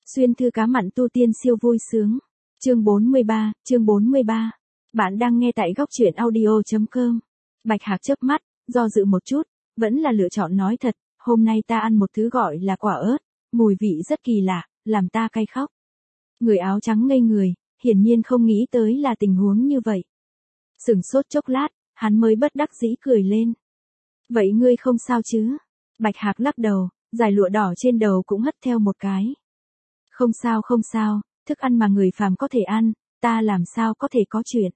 Xuyên thư cá mặn tu tiên siêu vui sướng. Chương 43. Bạn đang nghe tại góc truyện audio.com. Bạch Hạc chớp mắt, do dự một chút, vẫn là lựa chọn nói thật, hôm nay ta ăn một thứ gọi là quả ớt, mùi vị rất kỳ lạ, làm ta cay khóc. Người áo trắng ngây người, hiển nhiên không nghĩ tới là tình huống như vậy. Sửng sốt chốc lát, hắn mới bất đắc dĩ cười lên. Vậy ngươi không sao chứ? Bạch Hạc lắc đầu, dải lụa đỏ trên đầu cũng hất theo một cái. Không sao, thức ăn mà người phàm có thể ăn, ta làm sao có thể có chuyện.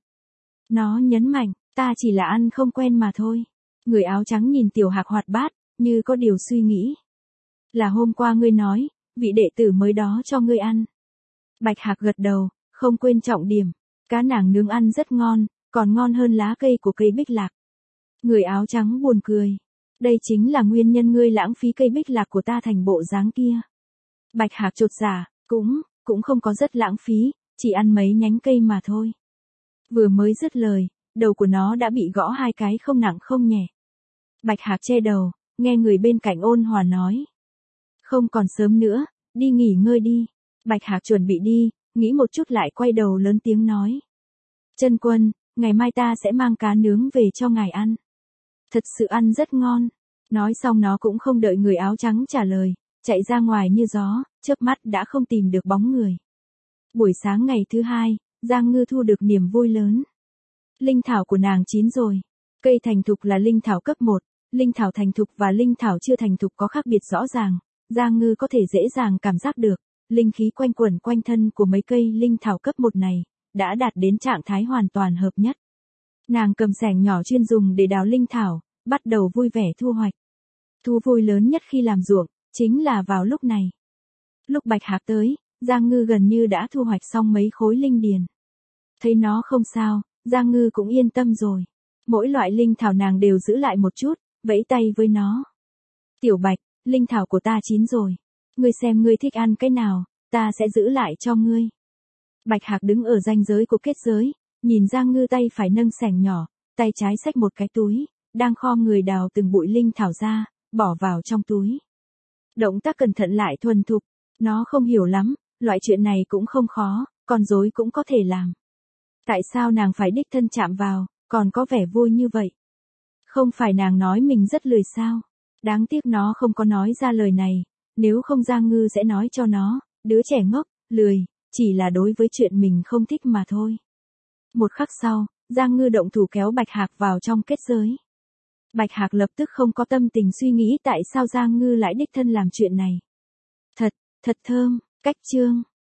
Nó nhấn mạnh, ta chỉ là ăn không quen mà thôi. Người áo trắng nhìn Tiểu Hạc hoạt bát, như có điều suy nghĩ. Là hôm qua ngươi nói, vị đệ tử mới đó cho ngươi ăn. Bạch Hạc gật đầu, không quên trọng điểm. Cá nàng nướng ăn rất ngon, còn ngon hơn lá cây của cây bích lạc. Người áo trắng buồn cười. Đây chính là nguyên nhân ngươi lãng phí cây bích lạc của ta thành bộ dáng kia. Bạch Hạc chột dạ, cũng không có rất lãng phí, chỉ ăn mấy nhánh cây mà thôi. Vừa mới dứt lời, đầu của nó đã bị gõ hai cái không nặng không nhẹ. Bạch Hạc che đầu, nghe người bên cạnh ôn hòa nói. Không còn sớm nữa, đi nghỉ ngơi đi. Bạch Hạc chuẩn bị đi, nghĩ một chút lại quay đầu lớn tiếng nói. Chân Quân, ngày mai ta sẽ mang cá nướng về cho ngài ăn. Thật sự ăn rất ngon. Nói xong nó cũng không đợi người áo trắng trả lời, chạy ra ngoài như gió, chớp mắt đã không tìm được bóng người. Buổi sáng ngày thứ hai, Giang Ngư thu được niềm vui lớn. Linh thảo của nàng chín rồi. Cây thành thục là linh thảo cấp 1, linh thảo thành thục và linh thảo chưa thành thục có khác biệt rõ ràng. Giang Ngư có thể dễ dàng cảm giác được, linh khí quanh quẩn quanh thân của mấy cây linh thảo cấp 1 này, đã đạt đến trạng thái hoàn toàn hợp nhất. Nàng cầm xẻng nhỏ chuyên dùng để đào linh thảo, bắt đầu vui vẻ thu hoạch. Thú vui lớn nhất khi làm ruộng, chính là vào lúc này. Lúc Bạch Hạc tới, Giang Ngư gần như đã thu hoạch xong mấy khối linh điền. Thấy nó không sao, Giang Ngư cũng yên tâm rồi. Mỗi loại linh thảo nàng đều giữ lại một chút, vẫy tay với nó. Tiểu Bạch, linh thảo của ta chín rồi. Ngươi xem ngươi thích ăn cái nào, ta sẽ giữ lại cho ngươi. Bạch Hạc đứng ở ranh giới của kết giới, nhìn Giang Ngư tay phải nâng xẻng nhỏ, tay trái xách một cái túi, đang khom người đào từng bụi linh thảo ra, bỏ vào trong túi. Động tác cẩn thận lại thuần thục, nó không hiểu lắm, loại chuyện này cũng không khó, con rối cũng có thể làm. Tại sao nàng phải đích thân chạm vào, còn có vẻ vui như vậy? Không phải nàng nói mình rất lười sao? Đáng tiếc nó không có nói ra lời này, nếu không Giang Ngư sẽ nói cho nó, đứa trẻ ngốc, lười, chỉ là đối với chuyện mình không thích mà thôi. Một khắc sau, Giang Ngư động thủ kéo Bạch Hạc vào trong kết giới. Bạch Hạc lập tức không có tâm tình suy nghĩ tại sao Giang Ngư lại đích thân làm chuyện này. Thật thơm, cách chương.